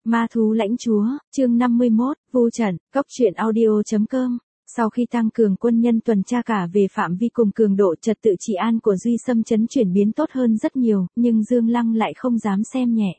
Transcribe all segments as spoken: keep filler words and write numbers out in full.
Ma thú lãnh chúa, chương năm mươi mốt, Vu trận, cốc truyện audio chấm com. Sau khi tăng cường quân nhân tuần tra cả về phạm vi cùng cường độ, trật tự trị an của Duy Xâm trấn chuyển biến tốt hơn rất nhiều, nhưng Dương Lăng lại không dám xem nhẹ.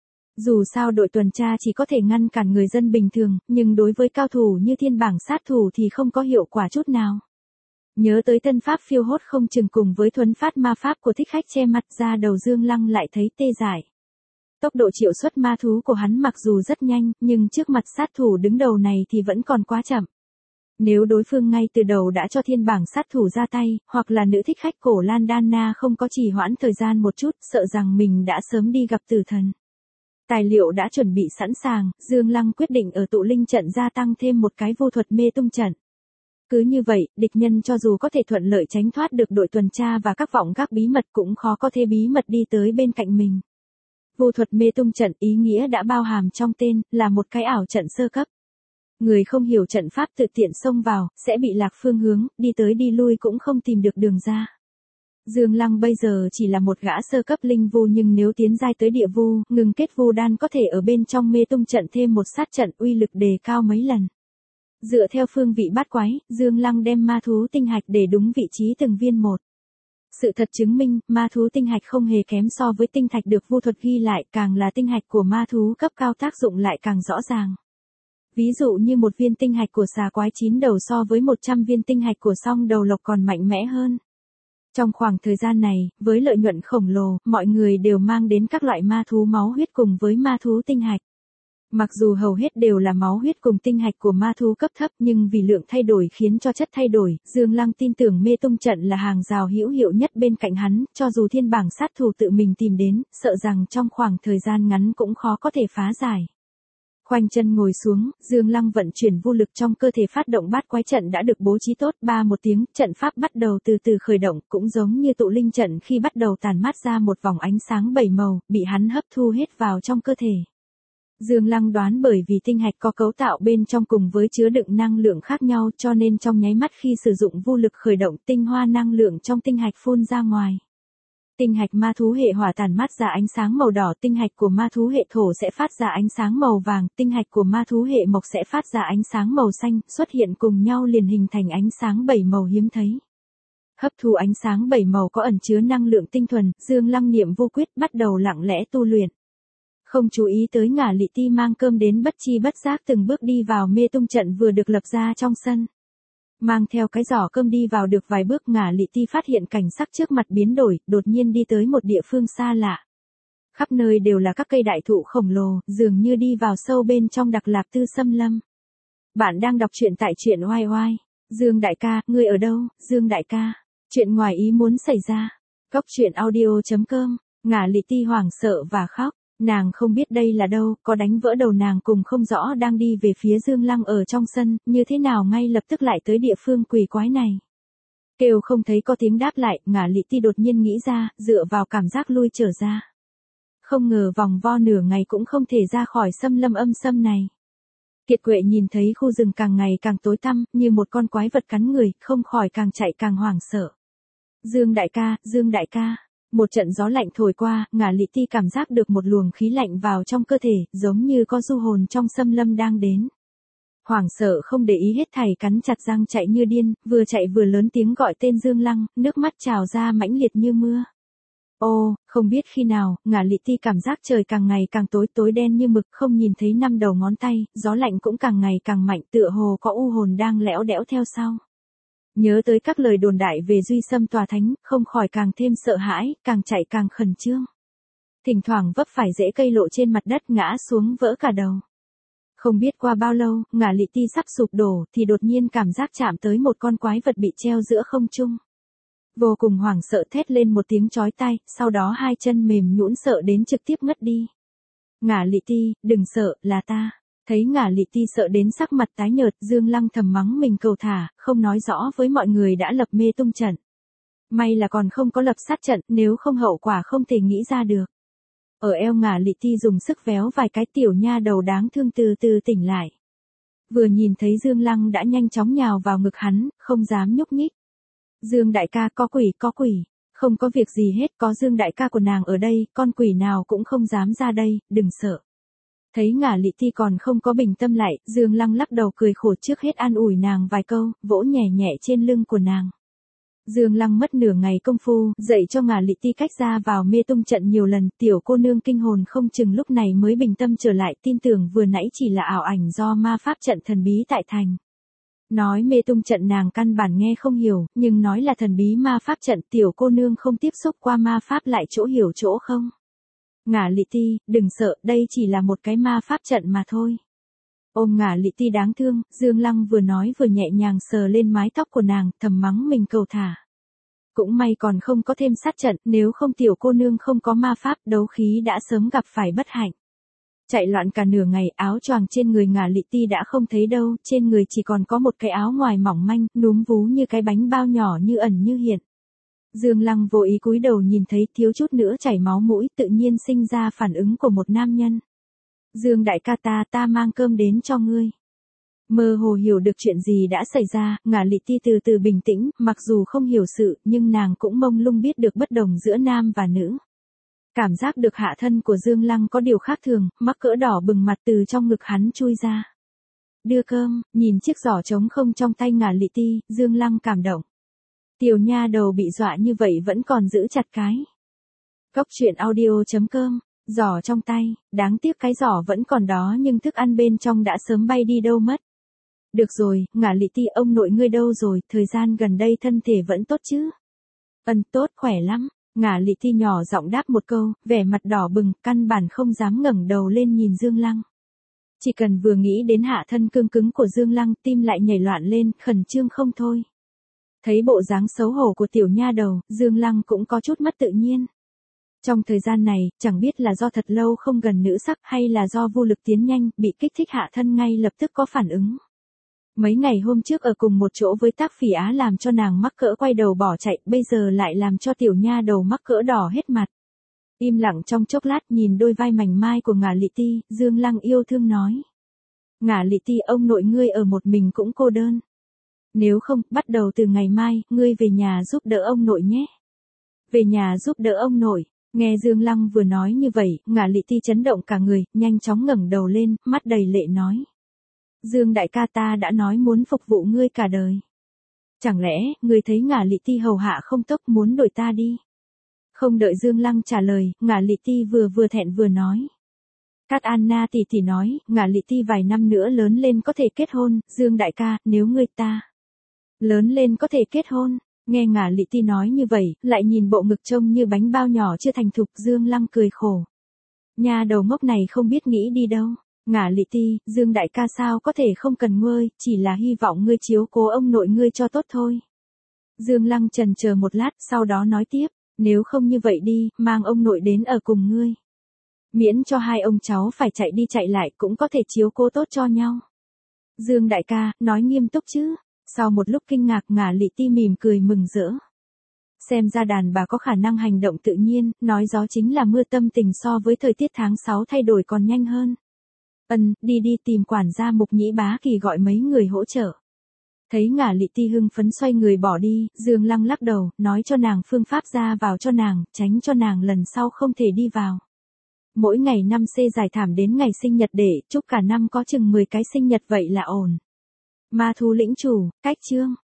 Dù sao đội tuần tra chỉ có thể ngăn cản người dân bình thường, nhưng đối với cao thủ như thiên bảng sát thủ thì không có hiệu quả chút nào. Nhớ tới tân pháp phiêu hốt không chừng cùng với thuấn phát ma pháp của thích khách che mặt, ra đầu Dương Lăng lại thấy tê dại. Tốc độ triệu xuất ma thú của hắn mặc dù rất nhanh, nhưng trước mặt sát thủ đứng đầu này thì vẫn còn quá chậm. Nếu đối phương ngay từ đầu đã cho thiên bảng sát thủ ra tay, hoặc là nữ thích khách cổ Landana không có trì hoãn thời gian một chút, sợ rằng mình đã sớm đi gặp tử thần. Tài liệu đã chuẩn bị sẵn sàng, Dương Lăng quyết định ở tụ linh trận gia tăng thêm một cái vô thuật mê tung trận. Cứ như vậy, địch nhân cho dù có thể thuận lợi tránh thoát được đội tuần tra và các vọng gác bí mật cũng khó có thể bí mật đi tới bên cạnh mình. Vô thuật mê tung trận ý nghĩa đã bao hàm trong tên, là một cái ảo trận sơ cấp. Người không hiểu trận pháp tự tiện xông vào, sẽ bị lạc phương hướng, đi tới đi lui cũng không tìm được đường ra. Dương Lăng bây giờ chỉ là một gã sơ cấp linh vu, nhưng nếu tiến giai tới địa vu, ngừng kết vu đan có thể ở bên trong mê tung trận thêm một sát trận, uy lực đề cao mấy lần. Dựa theo phương vị bát quái, Dương Lăng đem ma thú tinh hạch để đúng vị trí từng viên một. Sự thật chứng minh, ma thú tinh hạch không hề kém so với tinh thạch được vu thuật ghi lại, càng là tinh hạch của ma thú cấp cao tác dụng lại càng rõ ràng. Ví dụ như một viên tinh hạch của xà quái chín đầu so với một trăm viên tinh hạch của song đầu lộc còn mạnh mẽ hơn. Trong khoảng thời gian này, với lợi nhuận khổng lồ, mọi người đều mang đến các loại ma thú máu huyết cùng với ma thú tinh hạch. Mặc dù hầu hết đều là máu huyết cùng tinh hạch của ma thú cấp thấp, nhưng vì lượng thay đổi khiến cho chất thay đổi, Dương Lăng tin tưởng mê tung trận là hàng rào hữu hiệu nhất bên cạnh hắn, cho dù thiên bảng sát thủ tự mình tìm đến, sợ rằng trong khoảng thời gian ngắn cũng khó có thể phá giải. Khoanh chân ngồi xuống, Dương Lăng vận chuyển vô lực trong cơ thể, phát động bát quái trận đã được bố trí tốt, ba một tiếng, trận pháp bắt đầu từ từ khởi động, cũng giống như tụ linh trận khi bắt đầu tàn mát ra một vòng ánh sáng bảy màu, bị hắn hấp thu hết vào trong cơ thể. Dương Lăng đoán bởi vì tinh hạch có cấu tạo bên trong cùng với chứa đựng năng lượng khác nhau, cho nên trong nháy mắt khi sử dụng vô lực khởi động, tinh hoa năng lượng trong tinh hạch phun ra ngoài. Tinh hạch ma thú hệ hỏa tản mát ra ánh sáng màu đỏ, tinh hạch của ma thú hệ thổ sẽ phát ra ánh sáng màu vàng, tinh hạch của ma thú hệ mộc sẽ phát ra ánh sáng màu xanh, xuất hiện cùng nhau liền hình thành ánh sáng bảy màu hiếm thấy. Hấp thu ánh sáng bảy màu có ẩn chứa năng lượng tinh thuần, Dương Lăng niệm vô quyết bắt đầu lặng lẽ tu luyện. Không chú ý tới Ngả Lị Ti mang cơm đến, bất chi bất giác từng bước đi vào mê tung trận vừa được lập ra trong sân. Mang theo cái giỏ cơm đi vào được vài bước, Ngả Lị Ti phát hiện cảnh sắc trước mặt biến đổi, đột nhiên đi tới một địa phương xa lạ. Khắp nơi đều là các cây đại thụ khổng lồ, dường như đi vào sâu bên trong Đặc Lạp Tư xâm lâm. Bạn đang đọc truyện tại truyện oai oai. Dương đại ca, ngươi ở đâu? Dương đại ca. Chuyện ngoài ý muốn xảy ra. Cốc truyện audio chấm com. Ngả Lị Ti hoảng sợ và khóc. Nàng không biết đây là đâu, có đánh vỡ đầu nàng cùng không rõ đang đi về phía Dương Lăng ở trong sân, như thế nào ngay lập tức lại tới địa phương quỷ quái này. Kêu không thấy có tiếng đáp lại, Ngả Lị Ti đột nhiên nghĩ ra, dựa vào cảm giác lui trở ra. Không ngờ vòng vo nửa ngày cũng không thể ra khỏi xâm lâm âm xâm này. Kiệt Quệ nhìn thấy khu rừng càng ngày càng tối tăm, như một con quái vật cắn người, không khỏi càng chạy càng hoảng sợ. Dương đại ca, Dương đại ca. Một trận gió lạnh thổi qua, Ngả Lị Ti cảm giác được một luồng khí lạnh vào trong cơ thể, giống như có du hồn trong xâm lâm đang đến. Hoảng sợ không để ý hết thảy, cắn chặt răng chạy như điên, vừa chạy vừa lớn tiếng gọi tên Dương Lăng, nước mắt trào ra mãnh liệt như mưa. Ô, không biết khi nào, Ngả Lị Ti cảm giác trời càng ngày càng tối, tối đen như mực, không nhìn thấy năm đầu ngón tay, gió lạnh cũng càng ngày càng mạnh, tựa hồ có u hồn đang lẽo đẽo theo sau. Nhớ tới các lời đồn đại về Duy Xâm tòa thánh, không khỏi càng thêm sợ hãi, càng chạy càng khẩn trương. Thỉnh thoảng vấp phải rễ cây lộ trên mặt đất, ngã xuống vỡ cả đầu. Không biết qua bao lâu, Ngả Lị Ti sắp sụp đổ, thì đột nhiên cảm giác chạm tới một con quái vật bị treo giữa không trung. Vô cùng hoảng sợ thét lên một tiếng chói tai, sau đó hai chân mềm nhũn sợ đến trực tiếp ngất đi. Ngả Lị Ti, đừng sợ, là ta. Thấy Ngả Lị Ti sợ đến sắc mặt tái nhợt, Dương Lăng thầm mắng mình cầu thả, không nói rõ với mọi người đã lập mê tung trận. May là còn không có lập sát trận, nếu không hậu quả không thể nghĩ ra được. Ở eo Ngả Lị Ti dùng sức véo vài cái, tiểu nha đầu đáng thương từ từ tỉnh lại. Vừa nhìn thấy Dương Lăng đã nhanh chóng nhào vào ngực hắn, không dám nhúc nhích. Dương đại ca, có quỷ, có quỷ. Không có việc gì hết, có Dương đại ca của nàng ở đây, con quỷ nào cũng không dám ra đây, đừng sợ. Thấy ngả lị ti còn không có bình tâm lại, Dương Lăng lắc đầu cười khổ trước hết an ủi nàng vài câu, vỗ nhẹ nhẹ trên lưng của nàng. Dương Lăng mất nửa ngày công phu, dạy cho ngả lị ti cách ra vào mê tung trận nhiều lần, tiểu cô nương kinh hồn không chừng lúc này mới bình tâm trở lại, tin tưởng vừa nãy chỉ là ảo ảnh do ma pháp trận thần bí tại thành. Nói mê tung trận nàng căn bản nghe không hiểu, nhưng nói là thần bí ma pháp trận, tiểu cô nương không tiếp xúc qua ma pháp lại chỗ hiểu chỗ không. Ngả lị ti, đừng sợ, đây chỉ là một cái ma pháp trận mà thôi. Ôm ngả lị ti đáng thương, Dương Lăng vừa nói vừa nhẹ nhàng sờ lên mái tóc của nàng, thầm mắng mình cầu thả. Cũng may còn không có thêm sát trận, nếu không tiểu cô nương không có ma pháp, đấu khí đã sớm gặp phải bất hạnh. Chạy loạn cả nửa ngày, áo choàng trên người ngả lị ti đã không thấy đâu, trên người chỉ còn có một cái áo ngoài mỏng manh, núm vú như cái bánh bao nhỏ như ẩn như hiện. Dương Lăng vô ý cúi đầu nhìn thấy thiếu chút nữa chảy máu mũi, tự nhiên sinh ra phản ứng của một nam nhân. Dương đại ca ta, ta mang cơm đến cho ngươi. Mơ hồ hiểu được chuyện gì đã xảy ra, ngả lị ti từ từ bình tĩnh, mặc dù không hiểu sự, nhưng nàng cũng mông lung biết được bất đồng giữa nam và nữ. Cảm giác được hạ thân của Dương Lăng có điều khác thường, mắc cỡ đỏ bừng mặt từ trong ngực hắn chui ra. Đưa cơm, nhìn chiếc giỏ trống không trong tay ngả lị ti, Dương Lăng cảm động. Tiểu nha đầu bị dọa như vậy vẫn còn giữ chặt cái. Cốc truyện audio chấm com, giỏ trong tay, đáng tiếc cái giỏ vẫn còn đó nhưng thức ăn bên trong đã sớm bay đi đâu mất. Được rồi, ngả lị ti, ông nội ngươi đâu rồi, thời gian gần đây thân thể vẫn tốt chứ? Ân, tốt, khỏe lắm. Ngả lị ti nhỏ giọng đáp một câu, vẻ mặt đỏ bừng, căn bản không dám ngẩng đầu lên nhìn Dương Lăng. Chỉ cần vừa nghĩ đến hạ thân cương cứng của Dương Lăng, tim lại nhảy loạn lên, khẩn trương không thôi. Thấy bộ dáng xấu hổ của tiểu nha đầu, Dương Lăng cũng có chút mất tự nhiên. Trong thời gian này, chẳng biết là do thật lâu không gần nữ sắc hay là do vô lực tiến nhanh, bị kích thích hạ thân ngay lập tức có phản ứng. Mấy ngày hôm trước ở cùng một chỗ với Tác Phỉ Á làm cho nàng mắc cỡ quay đầu bỏ chạy, bây giờ lại làm cho tiểu nha đầu mắc cỡ đỏ hết mặt. Im lặng trong chốc lát nhìn đôi vai mảnh mai của ngả lị ti, Dương Lăng yêu thương nói. Ngả lị ti, ông nội ngươi ở một mình cũng cô đơn. Nếu không, bắt đầu từ ngày mai, ngươi về nhà giúp đỡ ông nội nhé. Về nhà giúp đỡ ông nội. Nghe Dương Lăng vừa nói như vậy, ngả lị ti chấn động cả người, nhanh chóng ngẩng đầu lên, mắt đầy lệ nói. Dương đại ca, ta đã nói muốn phục vụ ngươi cả đời. Chẳng lẽ, ngươi thấy ngả lị ti hầu hạ không tốc muốn đổi ta đi? Không đợi Dương Lăng trả lời, ngả lị ti vừa vừa thẹn vừa nói. Cát Anna tỷ tỷ nói, ngả lị ti vài năm nữa lớn lên có thể kết hôn, Dương đại ca, nếu ngươi ta lớn lên có thể kết hôn. Nghe ngả lị ti nói như vậy, lại nhìn bộ ngực trông như bánh bao nhỏ chưa thành thục, Dương Lăng cười khổ. Nhà đầu ngốc này không biết nghĩ đi đâu. Ngả lị ti, Dương đại ca sao có thể không cần ngươi, chỉ là hy vọng ngươi chiếu cố ông nội ngươi cho tốt thôi. Dương Lăng chần chờ một lát, sau đó nói tiếp, nếu không như vậy đi, mang ông nội đến ở cùng ngươi. Miễn cho hai ông cháu phải chạy đi chạy lại cũng có thể chiếu cố tốt cho nhau. Dương đại ca, nói nghiêm túc chứ. Sau một lúc kinh ngạc, ngả lị ti mỉm cười mừng rỡ. Xem ra đàn bà có khả năng hành động tự nhiên, nói gió chính là mưa, tâm tình so với thời tiết tháng sáu thay đổi còn nhanh hơn. Ân, đi đi tìm quản gia Mục Nhĩ Bá Kỳ gọi mấy người hỗ trợ. Thấy ngả lị ti hưng phấn xoay người bỏ đi, Dương Lăng lắc đầu, nói cho nàng phương pháp ra vào cho nàng, tránh cho nàng lần sau không thể đi vào. Mỗi ngày năm xê giải thảm đến ngày sinh nhật để chúc cả năm có chừng mười cái sinh nhật vậy là ổn. Ma thú lĩnh chủ, cách chương.